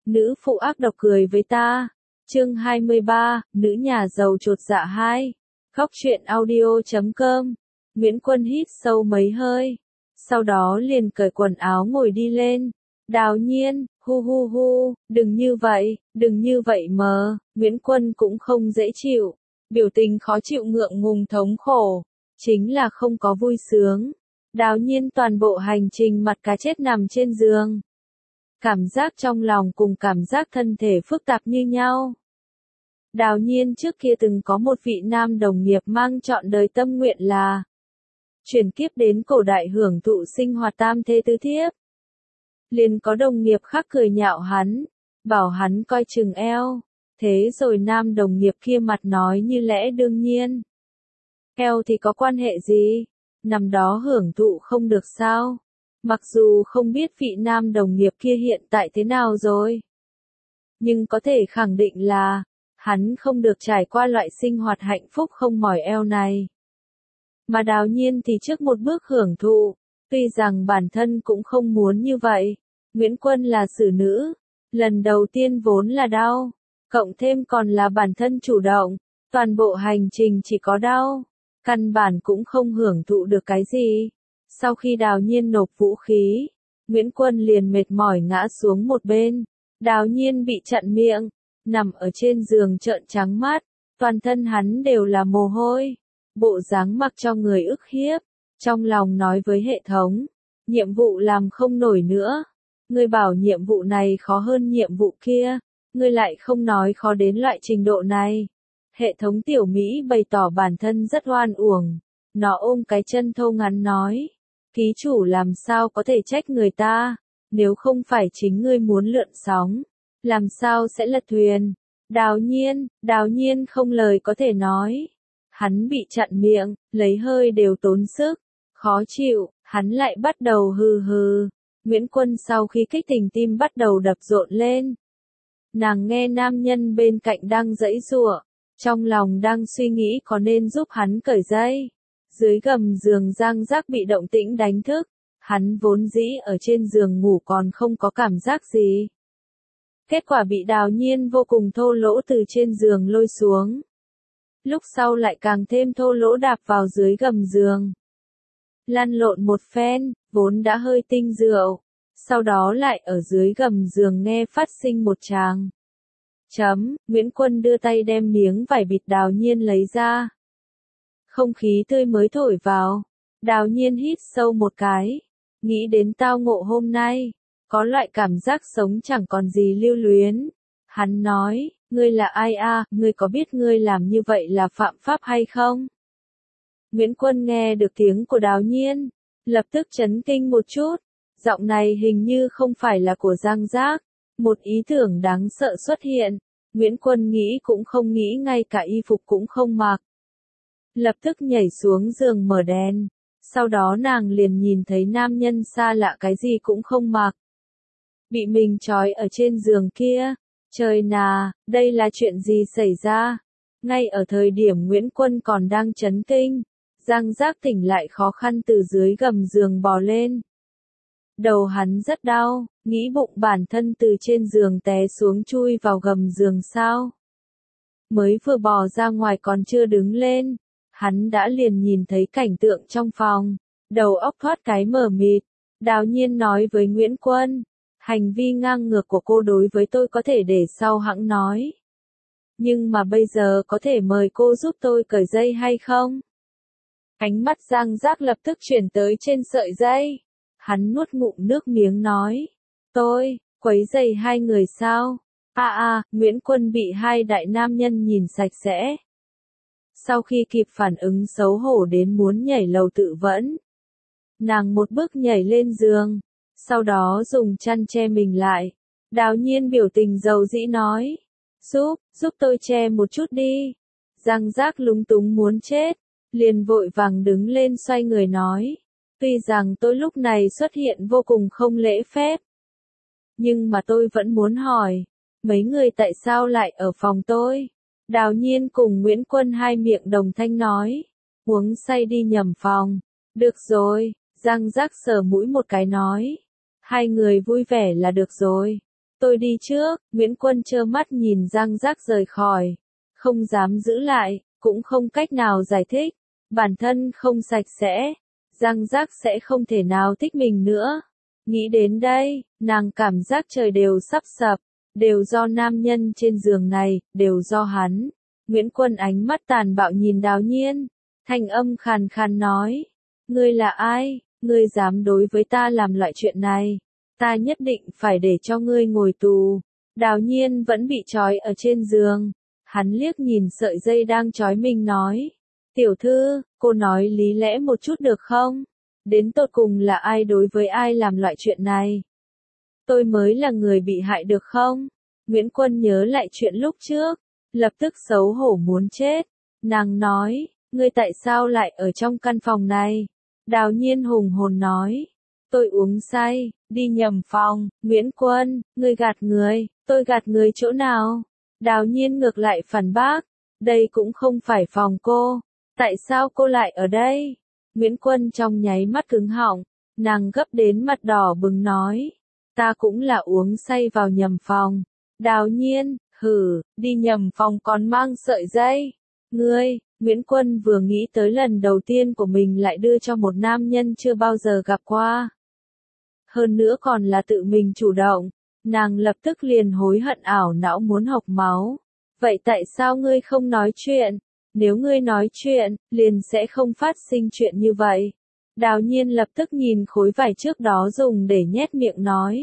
nữ phụ ác độc cười với ta. Chương 23, nữ nhà giàu chột dạ 2. Góc truyện audio.com. Nguyễn Quân hít sâu mấy hơi, sau đó liền cởi quần áo ngồi đi lên. Đào Nhiên, hu hu hu, đừng như vậy mờ. Nguyễn Quân cũng không dễ chịu, biểu tình khó chịu ngượng ngùng thống khổ, chính là không có vui sướng. Đào Nhiên toàn bộ hành trình mặt cá chết nằm trên giường. Cảm giác trong lòng cùng cảm giác thân thể phức tạp như nhau. Đào Nhiên trước kia từng có một vị nam đồng nghiệp mang trọn đời tâm nguyện là chuyển kiếp đến cổ đại hưởng thụ sinh hoạt tam thê tứ thiếp. Liền có đồng nghiệp khác cười nhạo hắn, bảo hắn coi chừng eo. Thế rồi nam đồng nghiệp kia mặt nói như lẽ đương nhiên. Eo thì có quan hệ gì? Nằm đó hưởng thụ không được sao? Mặc dù không biết vị nam đồng nghiệp kia hiện tại thế nào rồi, nhưng có thể khẳng định là hắn không được trải qua loại sinh hoạt hạnh phúc không mỏi eo này. Mà Đào Nhiên thì trước một bước hưởng thụ, tuy rằng bản thân cũng không muốn như vậy. Nguyễn Quân là xử nữ, lần đầu tiên vốn là đau, cộng thêm còn là bản thân chủ động, toàn bộ hành trình chỉ có đau, căn bản cũng không hưởng thụ được cái gì. Sau khi Đào Nhiên nộp vũ khí, Nguyễn Quân liền mệt mỏi ngã xuống một bên. Đào Nhiên bị chặn miệng, nằm ở trên giường trợn trắng mắt, toàn thân hắn đều là mồ hôi, bộ dáng mặc cho người ức hiếp, trong lòng nói với hệ thống, nhiệm vụ làm không nổi nữa, ngươi bảo nhiệm vụ này khó hơn nhiệm vụ kia, ngươi lại không nói khó đến loại trình độ này. Hệ thống tiểu Mỹ bày tỏ bản thân rất oan uổng, nó ôm cái chân thô ngắn nói, ký chủ làm sao có thể trách người ta, nếu không phải chính ngươi muốn lượn sóng, làm sao sẽ lật thuyền. Đào Nhiên không lời có thể nói. Hắn bị chặn miệng, lấy hơi đều tốn sức, khó chịu, hắn lại bắt đầu hừ hừ. Nguyễn Quân sau khi kích tình tim bắt đầu đập rộn lên. Nàng nghe nam nhân bên cạnh đang giãy giụa, trong lòng đang suy nghĩ có nên giúp hắn cởi dây. Dưới gầm giường Giang Giác bị động tĩnh đánh thức, hắn vốn dĩ ở trên giường ngủ còn không có cảm giác gì. Kết quả bị Đào Nhiên vô cùng thô lỗ từ trên giường lôi xuống. Lúc sau lại càng thêm thô lỗ đạp vào dưới gầm giường. Lăn lộn một phen, vốn đã hơi tinh rượu, sau đó lại ở dưới gầm giường nghe phát sinh một tràng. Nguyễn Quân đưa tay đem miếng vải bịt Đào Nhiên lấy ra. Không khí tươi mới thổi vào, Đào Nhiên hít sâu một cái, nghĩ đến tao ngộ hôm nay, có loại cảm giác sống chẳng còn gì lưu luyến. Hắn nói, ngươi là ai a? Ngươi có biết ngươi làm như vậy là phạm pháp hay không? Nguyễn Quân nghe được tiếng của Đào Nhiên, lập tức chấn kinh một chút, giọng này hình như không phải là của Giang Giác. Một ý tưởng đáng sợ xuất hiện, Nguyễn Quân nghĩ cũng không nghĩ, ngay cả y phục cũng không mặc. Lập tức nhảy xuống giường mở đèn, sau đó nàng liền nhìn thấy nam nhân xa lạ cái gì cũng không mặc, bị mình trói ở trên giường kia. Trời nà, đây là chuyện gì xảy ra? Ngay ở thời điểm Nguyễn Quân còn đang chấn kinh, Giang Giác tỉnh lại khó khăn từ dưới gầm giường bò lên. Đầu hắn rất đau, nghĩ bụng bản thân từ trên giường té xuống chui vào gầm giường sao? Mới vừa bò ra ngoài còn chưa đứng lên, hắn đã liền nhìn thấy cảnh tượng trong phòng, đầu óc thoát cái mờ mịt. Đào Nhiên nói với Nguyễn Quân, hành vi ngang ngược của cô đối với tôi có thể để sau hẵng nói. Nhưng mà bây giờ có thể mời cô giúp tôi cởi dây hay không? Ánh mắt Giang Giác lập tức chuyển tới trên sợi dây. Hắn nuốt ngụm nước miếng nói. Tôi, quấy giày hai người sao? Nguyễn Quân bị hai đại nam nhân nhìn sạch sẽ. Sau khi kịp phản ứng xấu hổ đến muốn nhảy lầu tự vẫn, nàng một bước nhảy lên giường, sau đó dùng chăn che mình lại. Đào Nhiên biểu tình dầu dĩ nói. Giúp tôi che một chút đi. Giang Giác lúng túng muốn chết, liền vội vàng đứng lên xoay người nói. Tuy rằng tôi lúc này xuất hiện vô cùng không lễ phép, nhưng mà tôi vẫn muốn hỏi, mấy người tại sao lại ở phòng tôi? Đào Nhiên cùng Nguyễn Quân hai miệng đồng thanh nói. Uống say đi nhầm phòng. Được rồi, Giang Giác sờ mũi một cái nói. Hai người vui vẻ là được rồi. Tôi đi trước, Nguyễn Quân trơ mắt nhìn Giang Giác rời khỏi. Không dám giữ lại, cũng không cách nào giải thích. Bản thân không sạch sẽ. Giang Giác sẽ không thể nào thích mình nữa. Nghĩ đến đây, nàng cảm giác trời đều sắp sập. Đều do nam nhân trên giường này, đều do hắn. Nguyễn Quân ánh mắt tàn bạo nhìn Đào Nhiên. Thanh âm khàn khàn nói. Ngươi là ai? Ngươi dám đối với ta làm loại chuyện này? Ta nhất định phải để cho ngươi ngồi tù. Đào Nhiên vẫn bị trói ở trên giường. Hắn liếc nhìn sợi dây đang trói mình nói. Tiểu thư, cô nói lý lẽ một chút được không? Đến tột cùng là ai đối với ai làm loại chuyện này? Tôi mới là người bị hại được không? Nguyễn Quân nhớ lại chuyện lúc trước. Lập tức xấu hổ muốn chết. Nàng nói, ngươi tại sao lại ở trong căn phòng này? Đào Nhiên hùng hồn nói. Tôi uống say, đi nhầm phòng. Nguyễn Quân, ngươi gạt người, tôi gạt người chỗ nào? Đào Nhiên ngược lại phản bác. Đây cũng không phải phòng cô. Tại sao cô lại ở đây? Nguyễn Quân trong nháy mắt cứng họng. Nàng gấp đến mặt đỏ bừng nói. Ta cũng là uống say vào nhầm phòng. Đào Nhiên, hử, đi nhầm phòng còn mang sợi dây. Ngươi, Nguyễn Quân vừa nghĩ tới lần đầu tiên của mình lại đưa cho một nam nhân chưa bao giờ gặp qua. Hơn nữa còn là tự mình chủ động. Nàng lập tức liền hối hận ảo não muốn hộc máu. Vậy tại sao ngươi không nói chuyện? Nếu ngươi nói chuyện, liền sẽ không phát sinh chuyện như vậy. Đào Nhiên lập tức nhìn khối vải trước đó dùng để nhét miệng nói.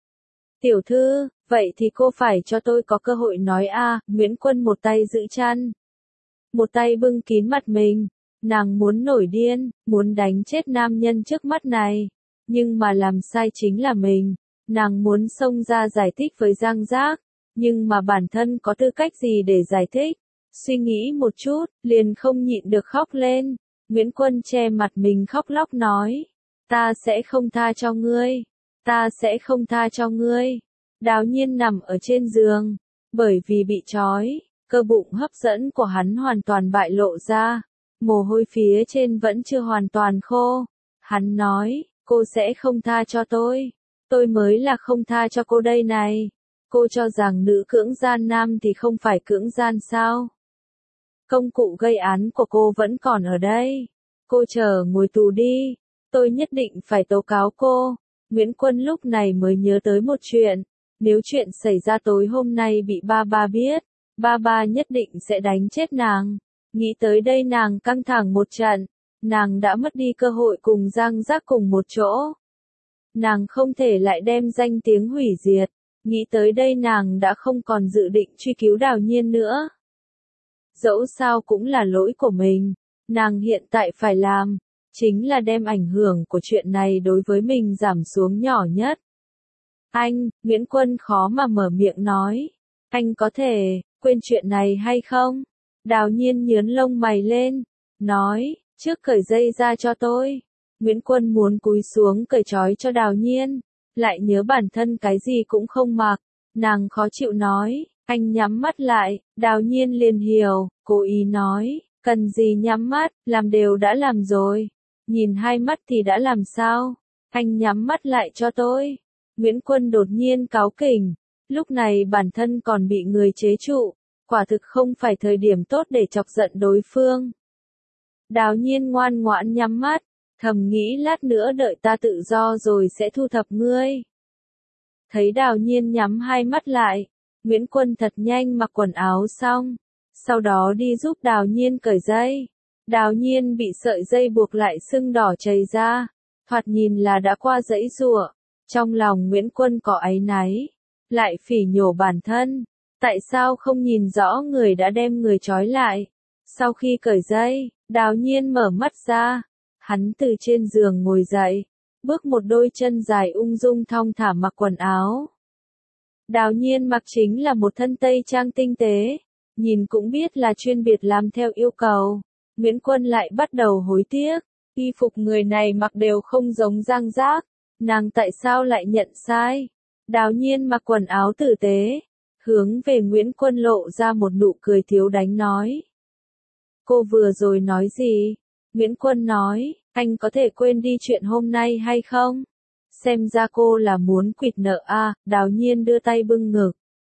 Tiểu thư, vậy thì cô phải cho tôi có cơ hội nói a. Nguyễn Quân một tay giữ chăn. Một tay bưng kín mặt mình. Nàng muốn nổi điên, muốn đánh chết nam nhân trước mắt này. Nhưng mà làm sai chính là mình. Nàng muốn xông ra giải thích với Giang Giác. Nhưng mà bản thân có tư cách gì để giải thích? Suy nghĩ một chút, liền không nhịn được khóc lên. Nguyễn Quân che mặt mình khóc lóc nói. Ta sẽ không tha cho ngươi. Ta sẽ không tha cho ngươi. Đào Nhiên nằm ở trên giường. Bởi vì bị trói, cơ bụng hấp dẫn của hắn hoàn toàn bại lộ ra. Mồ hôi phía trên vẫn chưa hoàn toàn khô. Hắn nói, cô sẽ không tha cho tôi. Tôi mới là không tha cho cô đây này. Cô cho rằng nữ cưỡng gian nam thì không phải cưỡng gian sao? Công cụ gây án của cô vẫn còn ở đây. Cô chờ ngồi tù đi. Tôi nhất định phải tố cáo cô. Nguyễn Quân lúc này mới nhớ tới một chuyện. Nếu chuyện xảy ra tối hôm nay bị ba ba biết, ba ba nhất định sẽ đánh chết nàng. Nghĩ tới đây nàng căng thẳng một trận. Nàng đã mất đi cơ hội cùng Giang Giác cùng một chỗ. Nàng không thể lại đem danh tiếng hủy diệt. Nghĩ tới đây nàng đã không còn dự định truy cứu Đào Nhiên nữa. Dẫu sao cũng là lỗi của mình. Nàng hiện tại phải làm, chính là đem ảnh hưởng của chuyện này đối với mình giảm xuống nhỏ nhất. Anh, Nguyễn Quân khó mà mở miệng nói. Anh có thể, quên chuyện này hay không? Đào Nhiên nhướng lông mày lên. Nói, trước cởi dây ra cho tôi. Nguyễn Quân muốn cúi xuống cởi trói cho Đào Nhiên. Lại nhớ bản thân cái gì cũng không mặc. Nàng khó chịu nói. Anh nhắm mắt lại. Đào Nhiên liền hiểu. Cố ý nói. Cần gì nhắm mắt, làm đều đã làm rồi. Nhìn hai mắt thì đã làm sao? Anh nhắm mắt lại cho tôi. Nguyễn Quân đột nhiên cáu kỉnh. Lúc này bản thân còn bị người chế trụ. Quả thực không phải thời điểm tốt để chọc giận đối phương. Đào Nhiên ngoan ngoãn nhắm mắt. Thầm nghĩ lát nữa đợi ta tự do rồi sẽ thu thập ngươi. Thấy Đào Nhiên nhắm hai mắt lại. Nguyễn Quân thật nhanh mặc quần áo xong. Sau đó đi giúp Đào Nhiên cởi dây. Đào Nhiên bị sợi dây buộc lại sưng đỏ chảy ra. Thoạt nhìn là đã qua dãy giụa. Trong lòng Nguyễn Quân có áy náy. Lại phỉ nhổ bản thân. Tại sao không nhìn rõ người đã đem người trói lại? Sau khi cởi dây, Đào Nhiên mở mắt ra. Hắn từ trên giường ngồi dậy. Bước một đôi chân dài ung dung thong thả mặc quần áo. Đào Nhiên mặc chính là một thân tây trang tinh tế. Nhìn cũng biết là chuyên biệt làm theo yêu cầu. Nguyễn Quân lại bắt đầu hối tiếc. Y phục người này mặc đều không giống Giang Giác. Nàng tại sao lại nhận sai? Đào Nhiên mặc quần áo tử tế. Hướng về Nguyễn Quân lộ ra một nụ cười thiếu đánh nói. Cô vừa rồi nói gì? Nguyễn Quân nói, anh có thể quên đi chuyện hôm nay hay không? Xem ra cô là muốn quỵt nợ à, Đào Nhiên đưa tay bưng ngực.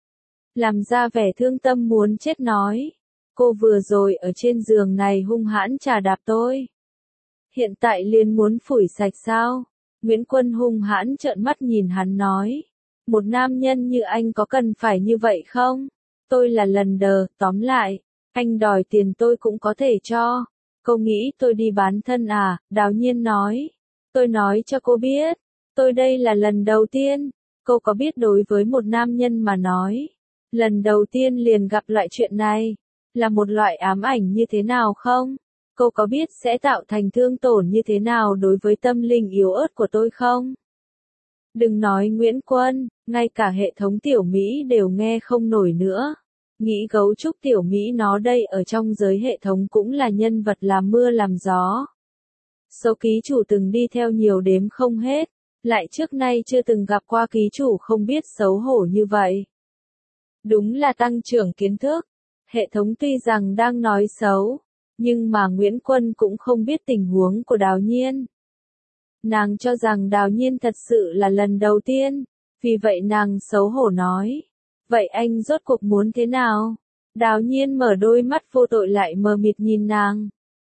Làm ra vẻ thương tâm muốn chết nói. Cô vừa rồi ở trên giường này hung hãn chà đạp tôi. Hiện tại liền muốn phủi sạch sao? Nguyễn Quân hung hãn trợn mắt nhìn hắn nói. Một nam nhân như anh có cần phải như vậy không? Tôi là lần đờ, tóm lại. Anh đòi tiền tôi cũng có thể cho. Cô nghĩ tôi đi bán thân à? Đào Nhiên nói. Tôi nói cho cô biết. Tôi đây là lần đầu tiên. Cô có biết đối với một nam nhân mà nói. Lần đầu tiên liền gặp loại chuyện này. Là một loại ám ảnh như thế nào không? Cô có biết sẽ tạo thành thương tổn như thế nào đối với tâm linh yếu ớt của tôi không? Đừng nói Nguyễn Quân, ngay cả hệ thống tiểu Mỹ đều nghe không nổi nữa. Nghĩ gấu trúc tiểu Mỹ nó đây ở trong giới hệ thống cũng là nhân vật làm mưa làm gió. Số ký chủ từng đi theo nhiều đếm không hết, lại trước nay chưa từng gặp qua ký chủ không biết xấu hổ như vậy. Đúng là tăng trưởng kiến thức. Hệ thống tuy rằng đang nói xấu, nhưng mà Nguyễn Quân cũng không biết tình huống của Đào Nhiên. Nàng cho rằng Đào Nhiên thật sự là lần đầu tiên, vì vậy nàng xấu hổ nói. Vậy anh rốt cuộc muốn thế nào? Đào Nhiên mở đôi mắt vô tội lại mờ mịt nhìn nàng.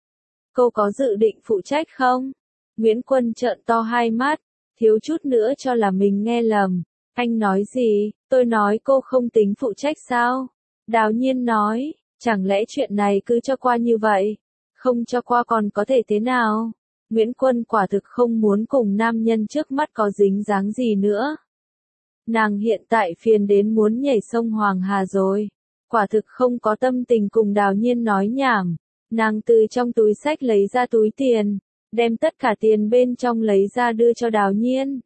Cô có dự định phụ trách không? Nguyễn Quân trợn to hai mắt, thiếu chút nữa cho là mình nghe lầm. Anh nói gì? Tôi nói cô không tính phụ trách sao? Đào Nhiên nói, chẳng lẽ chuyện này cứ cho qua như vậy? Không cho qua còn có thể thế nào? Nguyễn Quân quả thực không muốn cùng nam nhân trước mắt có dính dáng gì nữa. Nàng hiện tại phiền đến muốn nhảy sông Hoàng Hà rồi. Quả thực không có tâm tình cùng Đào Nhiên nói nhảm. Nàng từ trong túi xách lấy ra túi tiền, đem tất cả tiền bên trong lấy ra đưa cho Đào Nhiên.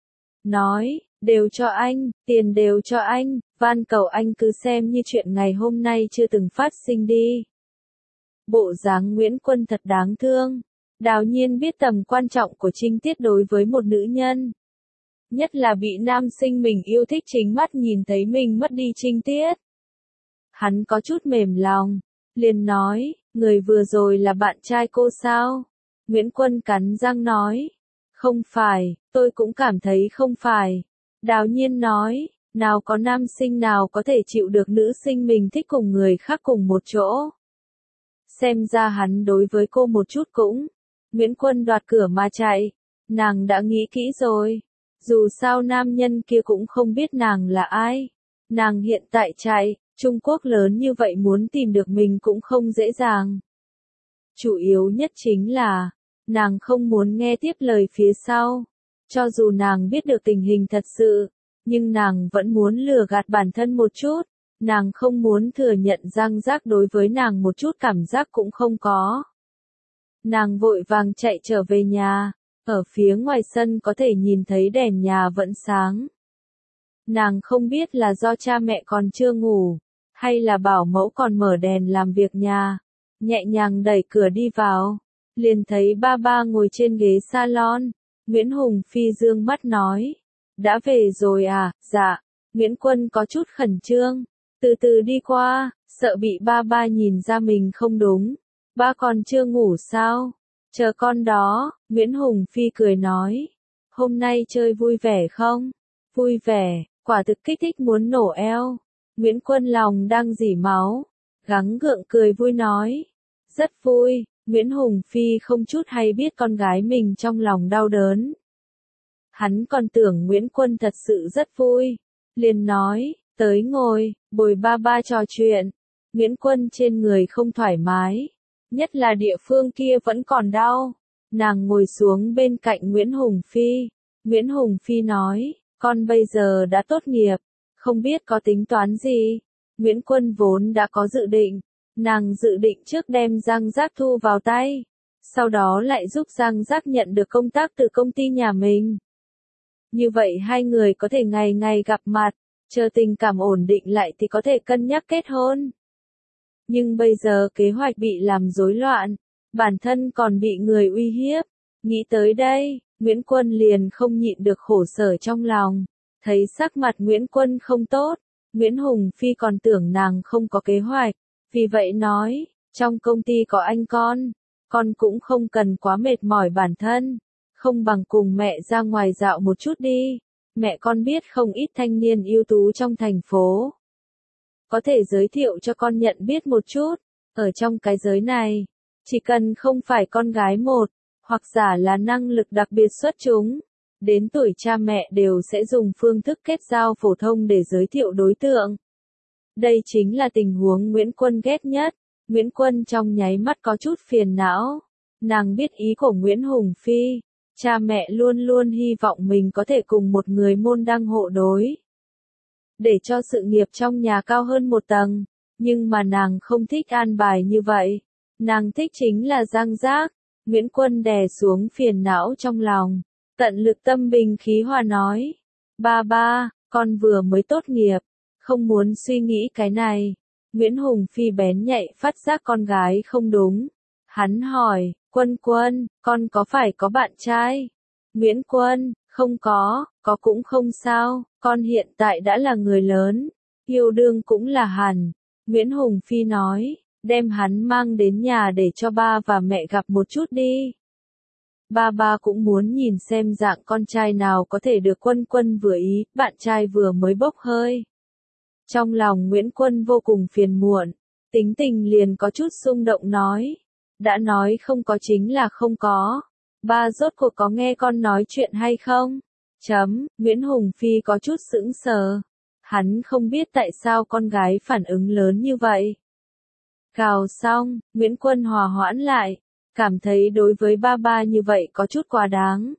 Nói, đều cho anh, tiền đều cho anh, van cầu anh cứ xem như chuyện ngày hôm nay chưa từng phát sinh đi. Bộ dáng Nguyễn Quân thật đáng thương. Đào Nhiên biết tầm quan trọng của trinh tiết đối với một nữ nhân. Nhất là bị nam sinh mình yêu thích chính mắt nhìn thấy mình mất đi trinh tiết. Hắn có chút mềm lòng, liền nói, người vừa rồi là bạn trai cô sao? Nguyễn Quân cắn răng nói, không phải, tôi cũng cảm thấy không phải. Đào Nhiên nói, nào có nam sinh nào có thể chịu được nữ sinh mình thích cùng người khác cùng một chỗ. Xem ra hắn đối với cô một chút cũng. Nguyễn Quân đoạt cửa mà chạy. Nàng đã nghĩ kỹ rồi. Dù sao nam nhân kia cũng không biết nàng là ai. Nàng hiện tại chạy, Trung Quốc lớn như vậy muốn tìm được mình cũng không dễ dàng. Chủ yếu nhất chính là, nàng không muốn nghe tiếp lời phía sau. Cho dù nàng biết được tình hình thật sự, nhưng nàng vẫn muốn lừa gạt bản thân một chút. Nàng không muốn thừa nhận Giang Giác đối với nàng một chút cảm giác cũng không có. Nàng vội vàng chạy trở về nhà, ở phía ngoài sân có thể nhìn thấy đèn nhà vẫn sáng. Nàng không biết là do cha mẹ còn chưa ngủ, hay là bảo mẫu còn mở đèn làm việc nhà. Nhẹ nhàng đẩy cửa đi vào, liền thấy ba ba ngồi trên ghế salon. Nguyễn Hùng Phi dương mắt nói, đã về rồi à? Dạ. Nguyễn Quân có chút khẩn trương, từ từ đi qua, sợ bị ba ba nhìn ra mình không đúng. Ba còn chưa ngủ sao? Chờ con đó. Nguyễn Hùng Phi cười nói, hôm nay chơi vui vẻ không? Vui vẻ, quả thực kích thích muốn nổ eo. Nguyễn Quân lòng đang rỉ máu, gắng gượng cười vui nói, rất vui. Nguyễn Hùng Phi không chút hay biết con gái mình trong lòng đau đớn. Hắn còn tưởng Nguyễn Quân thật sự rất vui, liền nói, tới ngồi, bồi ba ba trò chuyện. Nguyễn Quân trên người không thoải mái, nhất là địa phương kia vẫn còn đau. Nàng ngồi xuống bên cạnh Nguyễn Hùng Phi. Nguyễn Hùng Phi nói, con bây giờ đã tốt nghiệp, không biết có tính toán gì. Nguyễn Quân vốn đã có dự định, nàng dự định trước đem Giang Giác thu vào tay, sau đó lại giúp Giang Giác nhận được công tác từ công ty nhà mình. Như vậy hai người có thể ngày ngày gặp mặt, chờ tình cảm ổn định lại thì có thể cân nhắc kết hôn. Nhưng bây giờ kế hoạch bị làm rối loạn, bản thân còn bị người uy hiếp. Nghĩ tới đây, Nguyễn Quân liền không nhịn được khổ sở trong lòng. Thấy sắc mặt Nguyễn Quân không tốt, Nguyễn Hùng Phi còn tưởng nàng không có kế hoạch. Vì vậy nói, trong công ty có anh con cũng không cần quá mệt mỏi bản thân. không bằng cùng mẹ ra ngoài dạo một chút đi. Mẹ con biết không ít thanh niên ưu tú trong thành phố. Có thể giới thiệu cho con nhận biết một chút. Ở trong cái giới này, chỉ cần không phải con gái một, hoặc giả là năng lực đặc biệt xuất chúng, đến tuổi cha mẹ đều sẽ dùng phương thức kết giao phổ thông để giới thiệu đối tượng. Đây chính là tình huống Nguyễn Quân ghét nhất. Nguyễn Quân trong nháy mắt có chút phiền não. Nàng biết ý của Nguyễn Hùng Phi. Cha mẹ luôn luôn hy vọng mình có thể cùng một người môn đăng hộ đối. Để cho sự nghiệp trong nhà cao hơn một tầng. Nhưng mà nàng không thích an bài như vậy. Nàng thích chính là giang giác. Nguyễn Quân đè xuống phiền não trong lòng. Tận lực tâm bình khí hòa nói. Ba, con vừa mới tốt nghiệp. Không muốn suy nghĩ cái này. Nguyễn Hùng Phi bén nhạy phát giác con gái không đúng. Hắn hỏi, Quân, con có phải có bạn trai? Nguyễn Quân, không có cũng không sao, con hiện tại đã là người lớn. Yêu đương cũng là hẳn. Nguyễn Hùng Phi nói, đem hắn mang đến nhà để cho ba và mẹ gặp một chút đi. Ba cũng muốn nhìn xem dạng con trai nào có thể được Quân vừa ý, bạn trai vừa mới bốc hơi. Trong lòng Nguyễn Quân vô cùng phiền muộn, tính tình liền có chút xung động nói. Đã nói không có chính là không có. Ba rốt cuộc có nghe con nói chuyện hay không? Nguyễn Hùng Phi có chút sững sờ. Hắn không biết tại sao con gái phản ứng lớn như vậy. Cào xong, Nguyễn Quân hòa hoãn lại, cảm thấy đối với ba như vậy có chút quá đáng.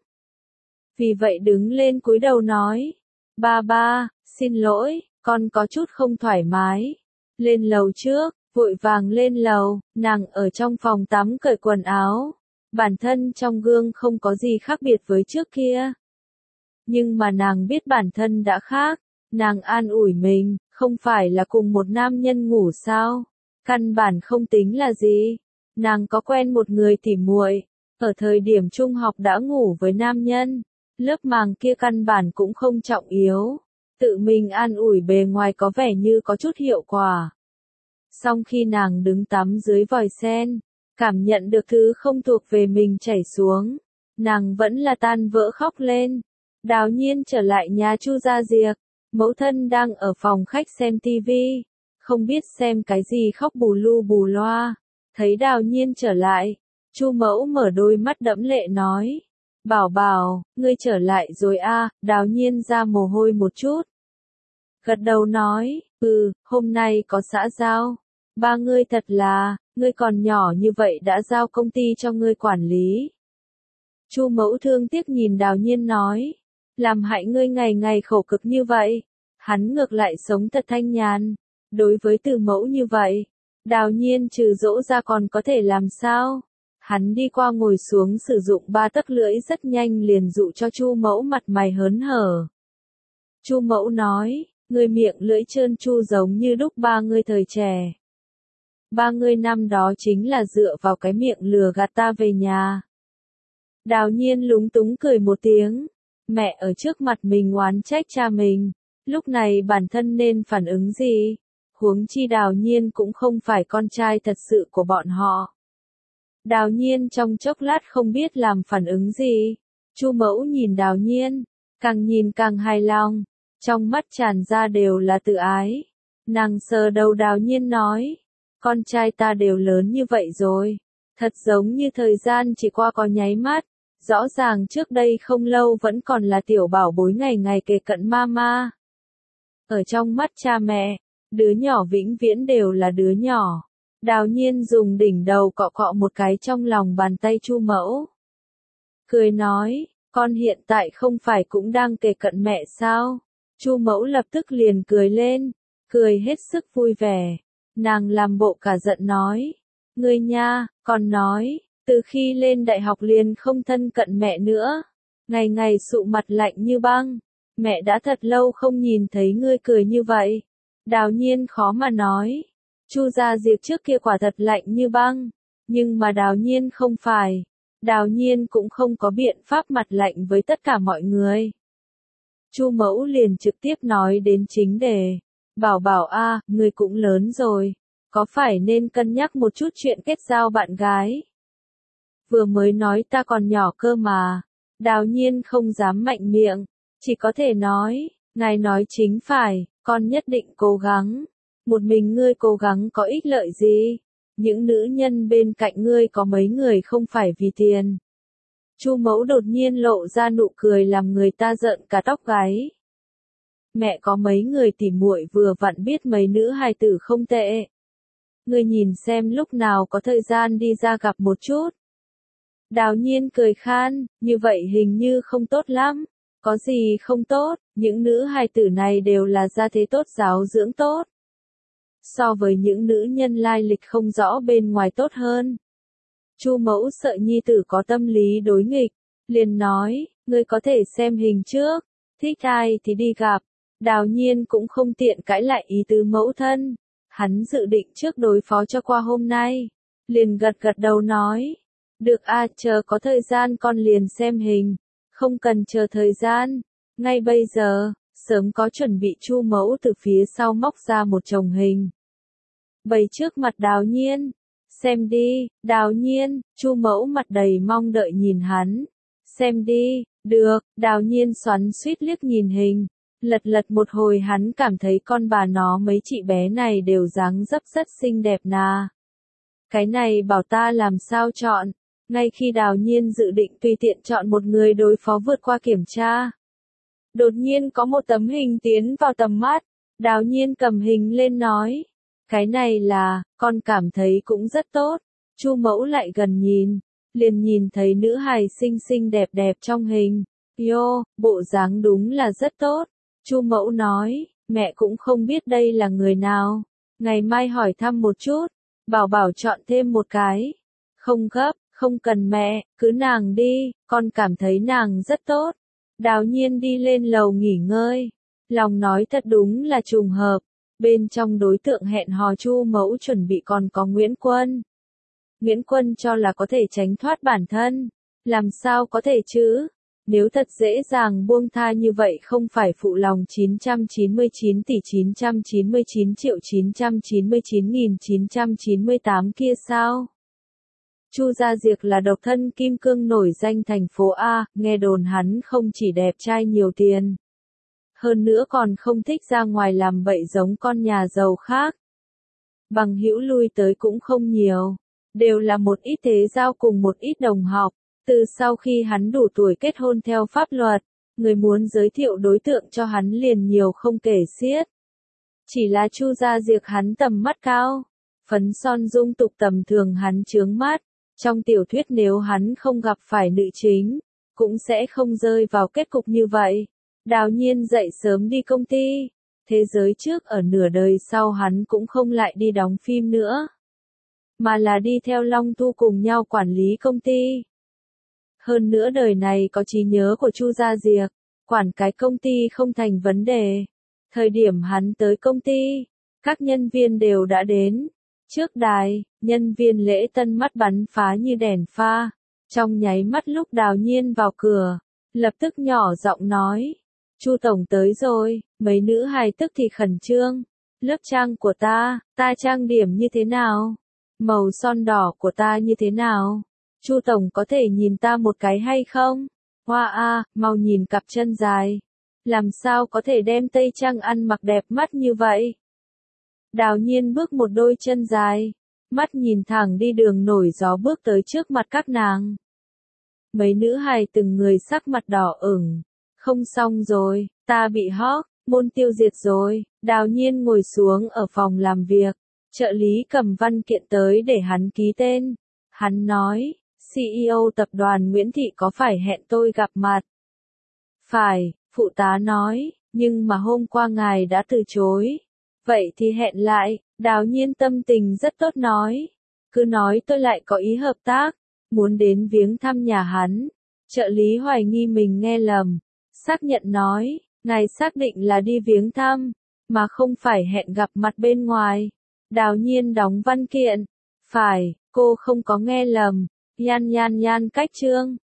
Vì vậy đứng lên cúi đầu nói. Ba, xin lỗi, con có chút không thoải mái. Lên lầu trước, vội vàng lên lầu, nàng ở trong phòng tắm cởi quần áo. Bản thân trong gương không có gì khác biệt với trước kia. Nhưng mà nàng biết bản thân đã khác. Nàng an ủi mình, không phải là cùng một nam nhân ngủ sao? Căn bản không tính là gì. Nàng có quen một người tỉ muội, ở thời điểm trung học đã ngủ với nam nhân. Lớp màng kia căn bản cũng không trọng yếu. Tự mình an ủi bề ngoài có vẻ như có chút hiệu quả. Song khi nàng đứng tắm dưới vòi sen, cảm nhận được thứ không thuộc về mình chảy xuống, nàng vẫn là tan vỡ khóc lên. Đào Nhiên trở lại nhà Chu Gia Diệc, mẫu thân đang ở phòng khách xem tivi, không biết xem cái gì khóc bù lu bù loa. Thấy Đào Nhiên trở lại, Chu mẫu mở đôi mắt đẫm lệ nói. Bảo, ngươi trở lại rồi a. Đào Nhiên ra mồ hôi một chút. Gật đầu nói, hôm nay có xã giao. Ba ngươi thật là, ngươi còn nhỏ như vậy đã giao công ty cho ngươi quản lý. Chu mẫu thương tiếc nhìn Đào Nhiên nói, làm hại ngươi ngày ngày khổ cực như vậy. Hắn ngược lại sống thật thanh nhàn. Đối với từ mẫu như vậy, Đào Nhiên trừ dỗ ra còn có thể làm sao? Hắn đi qua ngồi xuống sử dụng 3 tấc lưỡi rất nhanh liền dụ cho Chu mẫu mặt mày hớn hở. Chu mẫu nói, ngươi miệng lưỡi trơn tru giống như đúc ba ngươi thời trẻ. Ba ngươi năm đó chính là dựa vào cái miệng lừa gạt ta về nhà. Đào Nhiên lúng túng cười một tiếng. Mẹ ở trước mặt mình oán trách cha mình. Lúc này bản thân nên phản ứng gì? Huống chi Đào Nhiên cũng không phải con trai thật sự của bọn họ. Đào Nhiên trong chốc lát không biết làm phản ứng gì. Chu mẫu nhìn Đào Nhiên, càng nhìn càng hài lòng. Trong mắt tràn ra đều là tự ái. Nàng sờ đầu Đào Nhiên nói. Con trai ta đều lớn như vậy rồi. Thật giống như thời gian chỉ qua có nháy mắt. Rõ ràng trước đây không lâu vẫn còn là tiểu bảo bối ngày ngày kề cận mama. Ở trong mắt cha mẹ, đứa nhỏ vĩnh viễn đều là đứa nhỏ. Đào Nhiên dùng đỉnh đầu cọ cọ một cái trong lòng bàn tay Chu mẫu. Cười nói, con hiện tại không phải cũng đang kề cận mẹ sao? Chu mẫu lập tức liền cười lên, cười hết sức vui vẻ. Nàng làm bộ cả giận nói, ngươi nha, con nói, từ khi lên đại học liền không thân cận mẹ nữa. Ngày ngày sụ mặt lạnh như băng. Mẹ đã thật lâu không nhìn thấy ngươi cười như vậy. Đào Nhiên khó mà nói. Chu Gia Diệc trước kia quả thật lạnh như băng. Nhưng mà Đào Nhiên không phải. Đào Nhiên cũng không có biện pháp mặt lạnh với tất cả mọi người. Chu mẫu liền trực tiếp nói đến chính đề. Bảo a, ngươi cũng lớn rồi. Có phải nên cân nhắc một chút chuyện kết giao bạn gái? Vừa mới nói ta còn nhỏ cơ mà. Đào Nhiên không dám mạnh miệng, chỉ có thể nói, ngài nói chính phải, con nhất định cố gắng. Một mình ngươi cố gắng có ích lợi gì? Những nữ nhân bên cạnh ngươi có mấy người không phải vì tiền. Chu Mẫu đột nhiên lộ ra nụ cười làm người ta rợn cả tóc gáy. Mẹ có mấy người tỉ muội vừa vặn biết mấy nữ hài tử không tệ. Ngươi nhìn xem lúc nào có thời gian đi ra gặp một chút. Đào Nhiên cười khan, như vậy hình như không tốt lắm. Có gì không tốt, những nữ hài tử này đều là gia thế tốt giáo dưỡng tốt. So với những nữ nhân lai lịch không rõ bên ngoài tốt hơn. Chu Mẫu sợ nhi tử có tâm lý đối nghịch, liền nói, ngươi có thể xem hình trước, thích ai thì đi gặp. Đào Nhiên cũng không tiện cãi lại ý tứ mẫu thân, hắn dự định trước đối phó cho qua hôm nay, liền gật gật đầu nói, được a, chờ có thời gian con liền xem hình, không cần chờ thời gian, ngay bây giờ, sớm có chuẩn bị. Chu Mẫu từ phía sau móc ra một chồng hình, bày trước mặt Đào Nhiên, xem đi. Đào Nhiên, Chu Mẫu mặt đầy mong đợi nhìn hắn, xem đi. Được. Đào Nhiên xoắn xuýt liếc nhìn hình, lật một hồi hắn cảm thấy con bà nó mấy chị bé này đều dáng dấp rất xinh đẹp nà. Cái này bảo ta làm sao chọn, ngay khi Đào Nhiên dự định tùy tiện chọn một người đối phó vượt qua kiểm tra. Đột nhiên có một tấm hình tiến vào tầm mắt, Đào Nhiên cầm hình lên nói, cái này là, con cảm thấy cũng rất tốt. Chu Mẫu lại gần nhìn, liền nhìn thấy nữ hài xinh xinh đẹp đẹp trong hình. Yo, bộ dáng đúng là rất tốt. Chu Mẫu nói, mẹ cũng không biết đây là người nào. Ngày mai hỏi thăm một chút, bảo chọn thêm một cái. Không gấp, không cần mẹ, cứ nàng đi, con cảm thấy nàng rất tốt. Đào Nhiên đi lên lầu nghỉ ngơi. Lòng nói thật đúng là trùng hợp. Bên trong đối tượng hẹn hò Chu Mẫu chuẩn bị còn có Nguyễn Quân. Nguyễn Quân cho là có thể tránh thoát bản thân. Làm sao có thể chứ? Nếu thật dễ dàng buông tha như vậy không phải phụ lòng 999 tỷ 999 triệu 999.998 kia sao? Chu Gia Diệc là độc thân kim cương nổi danh thành phố A, nghe đồn hắn không chỉ đẹp trai nhiều tiền. Hơn nữa còn không thích ra ngoài làm bậy giống con nhà giàu khác. Bằng hữu lui tới cũng không nhiều, đều là một ít thế giao cùng một ít đồng học. Từ sau khi hắn đủ tuổi kết hôn theo pháp luật, người muốn giới thiệu đối tượng cho hắn liền nhiều không kể xiết. Chỉ là Chu Gia Diệc hắn tầm mắt cao, phấn son dung tục tầm thường hắn chướng mắt. Trong tiểu thuyết nếu hắn không gặp phải nữ chính, cũng sẽ không rơi vào kết cục như vậy. Đào Nhiên dậy sớm đi công ty. Thế giới trước ở nửa đời sau hắn cũng không lại đi đóng phim nữa, mà là đi theo Long Thu cùng nhau quản lý công ty. Hơn nữa đời này có trí nhớ của Chu Gia Diệc, quản cái công ty không thành vấn đề. Thời điểm hắn tới công ty, các nhân viên đều đã đến. Trước đài, nhân viên lễ tân mắt bắn phá như đèn pha. Trong nháy mắt lúc Đào Nhiên vào cửa, lập tức nhỏ giọng nói, Chu tổng tới rồi. Mấy nữ hài tức thì khẩn trương. Lớp trang của ta trang điểm như thế nào? Màu son đỏ của ta như thế nào? Chu tổng có thể nhìn ta một cái hay không? Hoa a, mau nhìn cặp chân dài. Làm sao có thể đem tây trang ăn mặc đẹp mắt như vậy? Đào Nhiên bước một đôi chân dài, mắt nhìn thẳng đi đường nổi gió bước tới trước mặt các nàng. Mấy nữ hài từng người sắc mặt đỏ ửng. Không xong rồi, ta bị hóc, môn tiêu diệt rồi. Đào Nhiên ngồi xuống ở phòng làm việc, trợ lý cầm văn kiện tới để hắn ký tên. Hắn nói, CEO tập đoàn Nguyễn Thị có phải hẹn tôi gặp mặt? Phải, phụ tá nói, nhưng mà hôm qua ngài đã từ chối. Vậy thì hẹn lại. Đào Nhiên tâm tình rất tốt nói. Cứ nói tôi lại có ý hợp tác, muốn đến viếng thăm nhà hắn. Trợ lý hoài nghi mình nghe lầm. Xác nhận nói, ngài xác định là đi viếng thăm, mà không phải hẹn gặp mặt bên ngoài. Đào Nhiên đóng văn kiện. Phải, cô không có nghe lầm. Yan cách chương.